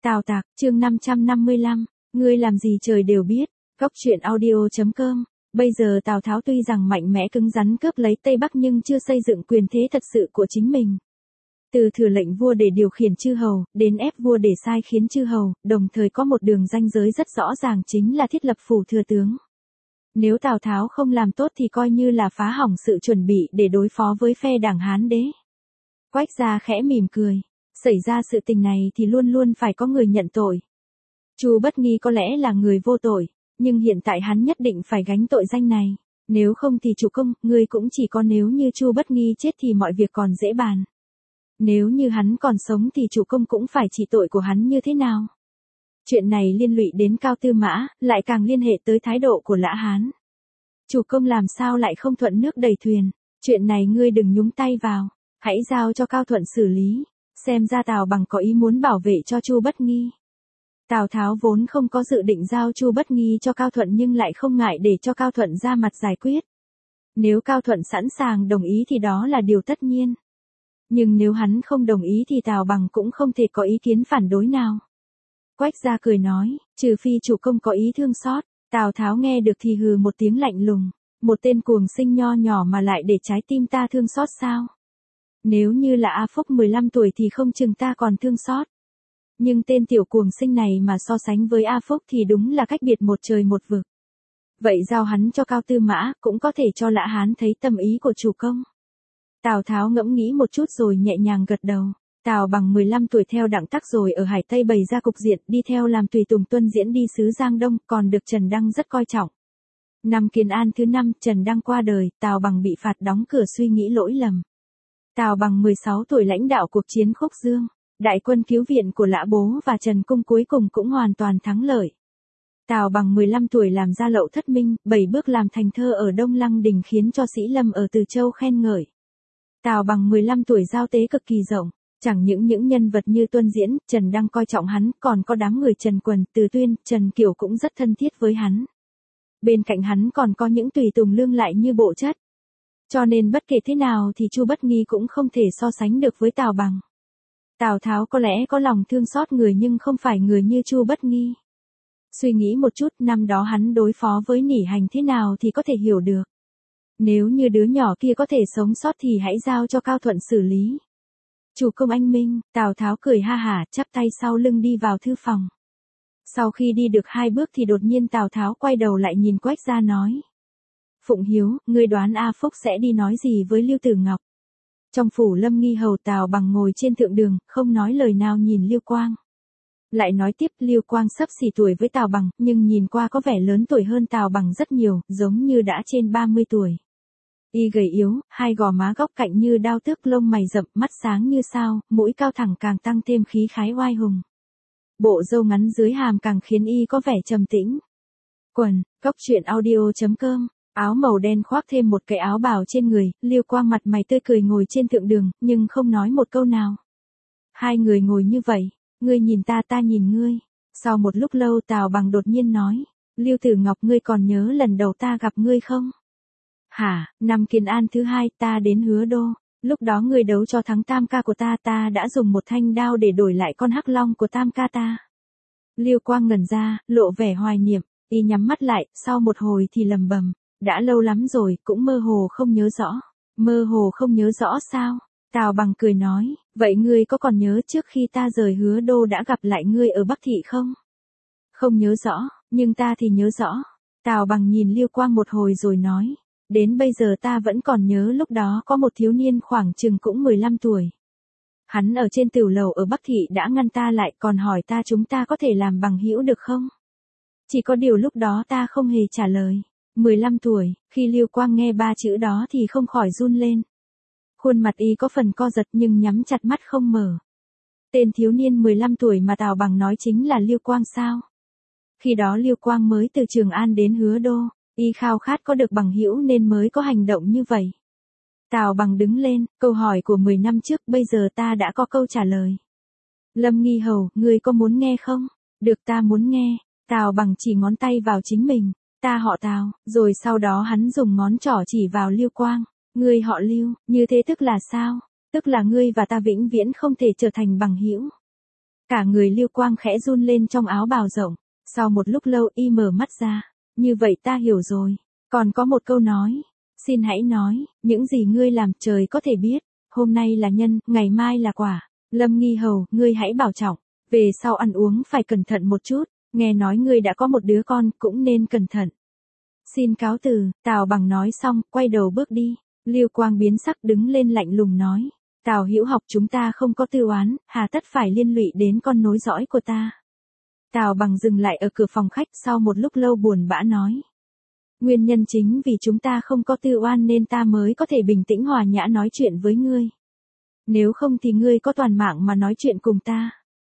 Tào Tạc, chương 555, ngươi làm gì trời đều biết, Góc truyện audio.com. Bây giờ Tào Tháo tuy rằng mạnh mẽ cứng rắn cướp lấy Tây Bắc nhưng chưa xây dựng quyền thế thật sự của chính mình. Từ thừa lệnh vua để điều khiển chư hầu, đến ép vua để sai khiến chư hầu, đồng thời có một đường ranh giới rất rõ ràng chính là thiết lập phủ thừa tướng. Nếu Tào Tháo không làm tốt thì coi như là phá hỏng sự chuẩn bị để đối phó với phe đảng Hán đế. Quách gia khẽ mỉm cười. Xảy ra sự tình này thì luôn luôn phải có người nhận tội. Chu Bất Nghi có lẽ là người vô tội, nhưng hiện tại hắn nhất định phải gánh tội danh này. Nếu không thì chủ công, ngươi cũng chỉ có nếu như Chu Bất Nghi chết thì mọi việc còn dễ bàn. Nếu như hắn còn sống thì chủ công cũng phải trị tội của hắn như thế nào? Chuyện này liên lụy đến Cao Tư Mã, lại càng liên hệ tới thái độ của Lã Hán. Chủ công làm sao lại không thuận nước đẩy thuyền, chuyện này ngươi đừng nhúng tay vào, hãy giao cho Cao Thuận xử lý. Xem ra Tào Bằng có ý muốn bảo vệ cho Chu Bất Nghi. Tào Tháo vốn không có dự định giao Chu Bất Nghi cho Cao Thuận nhưng lại không ngại để cho Cao Thuận ra mặt giải quyết. Nếu Cao Thuận sẵn sàng đồng ý thì đó là điều tất nhiên. Nhưng nếu hắn không đồng ý thì Tào Bằng cũng không thể có ý kiến phản đối nào. Quách gia cười nói, trừ phi chủ công có ý thương xót. Tào Tháo nghe được thì hừ một tiếng lạnh lùng. Một tên cuồng sinh nho nhỏ mà lại để trái tim ta thương xót sao? Nếu như là A Phúc 15 tuổi thì không chừng ta còn thương xót. Nhưng tên tiểu cuồng sinh này mà so sánh với A Phúc thì đúng là cách biệt một trời một vực. Vậy giao hắn cho Cao Tư Mã cũng có thể cho Lã Hán thấy tâm ý của chủ công. Tào Tháo ngẫm nghĩ một chút rồi nhẹ nhàng gật đầu. Tào Bằng 15 tuổi theo Đặng Tắc rồi ở Hải Tây bày ra cục diện đi theo làm tùy tùng tuân diễn đi sứ Giang Đông còn được Trần Đăng rất coi trọng. Năm Kiến An thứ 5 Trần Đăng qua đời, Tào Bằng bị phạt đóng cửa suy nghĩ lỗi lầm. Tào Bằng 16 tuổi lãnh đạo cuộc chiến Khúc Dương, đại quân cứu viện của Lã Bố và Trần Cung cuối cùng cũng hoàn toàn thắng lợi. Tào Bằng 15 tuổi làm ra Lậu Thất Minh, 7 bước làm thành thơ ở Đông Lăng Đình khiến cho Sĩ Lâm ở Từ Châu khen ngợi. Tào Bằng 15 tuổi giao tế cực kỳ rộng, chẳng những nhân vật như Tuân Diễn, Trần Đăng coi trọng hắn, còn có đám người Trần Quần, Từ Tuyên, Trần Kiều cũng rất thân thiết với hắn. Bên cạnh hắn còn có những tùy tùng lương lại như Bộ Chất. Cho nên bất kể thế nào thì Chu Bất Nghi cũng không thể so sánh được với Tào Bằng. Tào Tháo có lẽ có lòng thương xót người nhưng không phải người như Chu Bất Nghi. Suy nghĩ một chút, năm đó hắn đối phó với Nỉ Hành thế nào thì có thể hiểu được. Nếu như đứa nhỏ kia có thể sống sót thì hãy giao cho Cao Thuận xử lý. Chủ công anh minh, Tào Tháo cười ha hả, chắp tay sau lưng đi vào thư phòng. Sau khi đi được 2 bước thì đột nhiên Tào Tháo quay đầu lại nhìn Quách gia nói. Phụng Hiếu, ngươi đoán A Phúc sẽ đi nói gì với Lưu Tử Ngọc? Trong phủ Lâm Nghi hầu Tào Bằng ngồi trên thượng đường, không nói lời nào nhìn Lưu Quang. Lại nói tiếp, Lưu Quang xấp xỉ tuổi với Tào Bằng, nhưng nhìn qua có vẻ lớn tuổi hơn Tào Bằng rất nhiều, giống như đã trên 30 tuổi. Y gầy yếu, hai gò má góc cạnh như đao tước, lông mày rậm, mắt sáng như sao, mũi cao thẳng càng tăng thêm khí khái oai hùng. Bộ râu ngắn dưới hàm càng khiến y có vẻ trầm tĩnh. Quần, Góc truyện audio.com. Áo màu đen khoác thêm một cái áo bào trên người, Lưu Quang mặt mày tươi cười ngồi trên thượng đường, nhưng không nói một câu nào. Hai người ngồi như vậy, ngươi nhìn ta ta nhìn ngươi. Sau một lúc lâu Tào Bằng đột nhiên nói, Lưu Tử Ngọc ngươi còn nhớ lần đầu ta gặp ngươi không? Hả, năm Kiến An thứ 2 ta đến Hứa Đô, lúc đó ngươi đấu cho thắng tam ca của ta đã dùng một thanh đao để đổi lại con hắc long của tam ca ta. Lưu Quang ngẩn ra, lộ vẻ hoài niệm, y nhắm mắt lại, sau một hồi thì lầm bầm. Đã lâu lắm rồi, cũng mơ hồ không nhớ rõ. Mơ hồ không nhớ rõ sao? Tào Bằng cười nói, vậy ngươi có còn nhớ trước khi ta rời Hứa Đô đã gặp lại ngươi ở Bắc Thị không? Không nhớ rõ, nhưng ta thì nhớ rõ. Tào Bằng nhìn Lưu Quang một hồi rồi nói, đến bây giờ ta vẫn còn nhớ lúc đó có một thiếu niên khoảng chừng cũng 15 tuổi. Hắn ở trên tiểu lầu ở Bắc Thị đã ngăn ta lại còn hỏi ta chúng ta có thể làm bằng hữu được không? Chỉ có điều lúc đó ta không hề trả lời. 15 tuổi, khi Lưu Quang nghe 3 chữ đó thì không khỏi run lên. Khuôn mặt y có phần co giật nhưng nhắm chặt mắt không mở. Tên thiếu niên 15 tuổi mà Tào Bằng nói chính là Lưu Quang sao? Khi đó Lưu Quang mới từ Trường An đến Hứa Đô, y khao khát có được bằng hữu nên mới có hành động như vậy. Tào Bằng đứng lên, câu hỏi của 10 năm trước bây giờ ta đã có câu trả lời. Lâm Nghi hầu, ngươi có muốn nghe không? Được ta muốn nghe. Tào Bằng chỉ ngón tay vào chính mình. Ta họ Tào, rồi sau đó hắn dùng ngón trỏ chỉ vào Lưu Quang. Ngươi họ Lưu, như thế tức là sao? Tức là ngươi và ta vĩnh viễn không thể trở thành bằng hữu. Cả người Lưu Quang khẽ run lên trong áo bào rộng. Sau một lúc lâu y mở mắt ra. Như vậy ta hiểu rồi. Còn có một câu nói. Xin hãy nói, những gì ngươi làm trời có thể biết. Hôm nay là nhân, ngày mai là quả. Lâm Nghi Hầu, ngươi hãy bảo trọng. Về sau ăn uống phải cẩn thận một chút. Nghe nói ngươi đã có một đứa con, cũng nên cẩn thận. Xin cáo từ, Tào Bằng nói xong, quay đầu bước đi. Lưu Quang biến sắc đứng lên lạnh lùng nói. Tào Hữu Học, chúng ta không có tư oán, hà tất phải liên lụy đến con nối dõi của ta. Tào Bằng dừng lại ở cửa phòng khách sau một lúc lâu buồn bã nói. Nguyên nhân chính vì chúng ta không có tư oan nên ta mới có thể bình tĩnh hòa nhã nói chuyện với ngươi. Nếu không thì ngươi có toàn mạng mà nói chuyện cùng ta.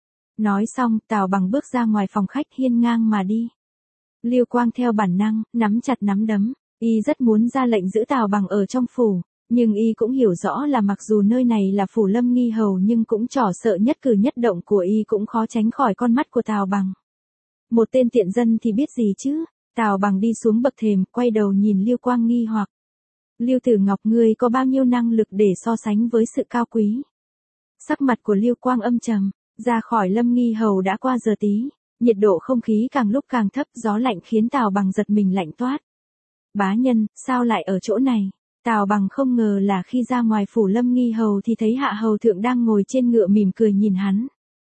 Nói xong, Tào Bằng bước ra ngoài phòng khách hiên ngang mà đi. Lưu Quang theo bản năng, nắm chặt nắm đấm, y rất muốn ra lệnh giữ Tào Bằng ở trong phủ, nhưng y cũng hiểu rõ là mặc dù nơi này là phủ Lâm Nghi Hầu nhưng cũng trỏ sợ nhất cử nhất động của y cũng khó tránh khỏi con mắt của Tào Bằng. Một tên tiện dân thì biết gì chứ? Tào Bằng đi xuống bậc thềm, quay đầu nhìn Lưu Quang nghi hoặc. Lưu Tử Ngọc, ngươi có bao nhiêu năng lực để so sánh với sự cao quý? Sắc mặt của Lưu Quang âm trầm, ra khỏi Lâm Nghi Hầu đã qua giờ tí, nhiệt độ không khí càng lúc càng thấp, gió lạnh khiến Tào Bằng giật mình lạnh toát. Bá nhân, sao lại ở chỗ này? Tào Bằng không ngờ là khi ra ngoài phủ Lâm Nghi Hầu thì thấy Hạ Hầu Thượng đang ngồi trên ngựa mỉm cười nhìn hắn.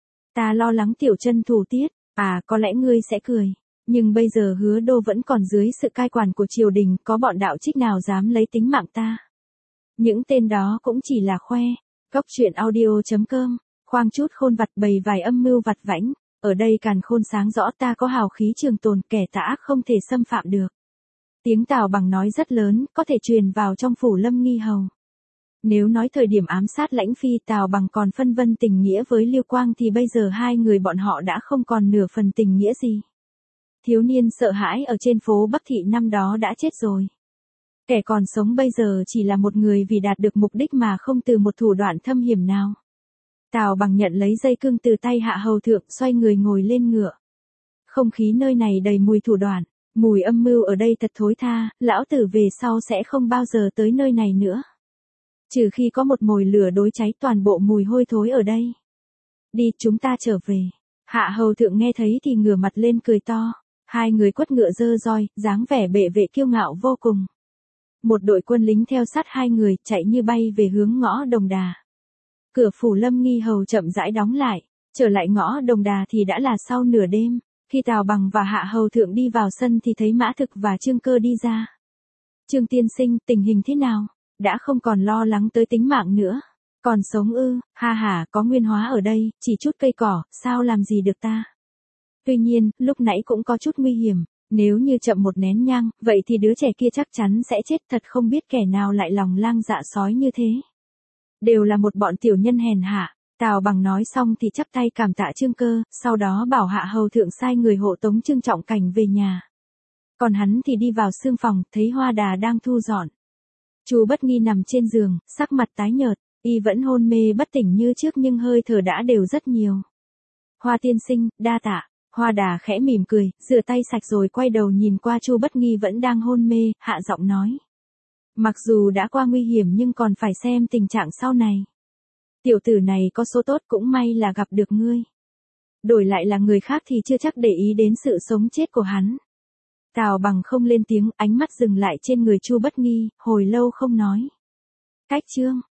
Ta lo lắng Tiểu Chân thủ tiết, có lẽ ngươi sẽ cười. Nhưng bây giờ Hứa Đô vẫn còn dưới sự cai quản của triều đình, có bọn đạo trích nào dám lấy tính mạng ta. Những tên đó cũng chỉ là khoe. Cốc truyện audio.com, khoang chút khôn vặt bày vài âm mưu vặt vãnh, ở đây càn khôn sáng rõ ta có hào khí trường tồn, kẻ tà ác không thể xâm phạm được. Tiếng Tào Bằng nói rất lớn, có thể truyền vào trong phủ Lâm Nghi Hầu. Nếu nói thời điểm ám sát Lãnh Phi Tào Bằng còn phân vân tình nghĩa với Lưu Quang thì bây giờ hai người bọn họ đã không còn nửa phần tình nghĩa gì. Thiếu niên sợ hãi ở trên phố Bắc Thị năm đó đã chết rồi. Kẻ còn sống bây giờ chỉ là một người vì đạt được mục đích mà không từ một thủ đoạn thâm hiểm nào. Tào Bằng nhận lấy dây cương từ tay Hạ Hầu Thượng, xoay người ngồi lên ngựa. Không khí nơi này đầy mùi thủ đoạn, mùi âm mưu ở đây thật thối tha, lão tử về sau sẽ không bao giờ tới nơi này nữa. Trừ khi có một mồi lửa đối cháy toàn bộ mùi hôi thối ở đây. Đi, chúng ta trở về. Hạ Hầu Thượng nghe thấy thì ngửa mặt lên cười to. Hai người quất ngựa dơ roi, dáng vẻ bệ vệ kiêu ngạo vô cùng. Một đội quân lính theo sát hai người, chạy như bay về hướng ngõ Đồng Đà. Cửa phủ Lâm Nghi Hầu chậm rãi đóng lại, trở lại ngõ Đồng Đà thì đã là sau nửa đêm. Khi Tào Bằng và Hạ Hầu Thượng đi vào sân thì thấy Mã Thực và Trương Cơ đi ra. Trương tiên sinh, tình hình thế nào? Đã không còn lo lắng tới tính mạng nữa. Còn sống ư? Ha ha, có Nguyên Hóa ở đây, chỉ chút cây cỏ, sao làm gì được ta? Tuy nhiên, lúc nãy cũng có chút nguy hiểm, nếu như chậm một nén nhang, vậy thì đứa trẻ kia chắc chắn sẽ chết, thật không biết kẻ nào lại lòng lang dạ sói như thế. Đều là một bọn tiểu nhân hèn hạ. Tào Bằng nói xong thì chắp tay cảm tạ Trương Cơ, sau đó bảo Hạ Hầu Thượng sai người hộ tống Trương Trọng Cảnh về nhà. Còn hắn thì đi vào sương phòng, thấy Hoa Đà đang thu dọn. Chu Bất Nghi nằm trên giường, sắc mặt tái nhợt, y vẫn hôn mê bất tỉnh như trước nhưng hơi thở đã đều rất nhiều. Hoa tiên sinh, đa tạ. Hoa Đà khẽ mỉm cười, rửa tay sạch rồi quay đầu nhìn qua Chu Bất Nghi vẫn đang hôn mê, hạ giọng nói. Mặc dù đã qua nguy hiểm nhưng còn phải xem tình trạng sau này. Tiểu tử này có số tốt, cũng may là gặp được ngươi. Đổi lại là người khác thì chưa chắc để ý đến sự sống chết của hắn. Tào Bằng không lên tiếng, ánh mắt dừng lại trên người Chu Bất Nghi, hồi lâu không nói. Cách chương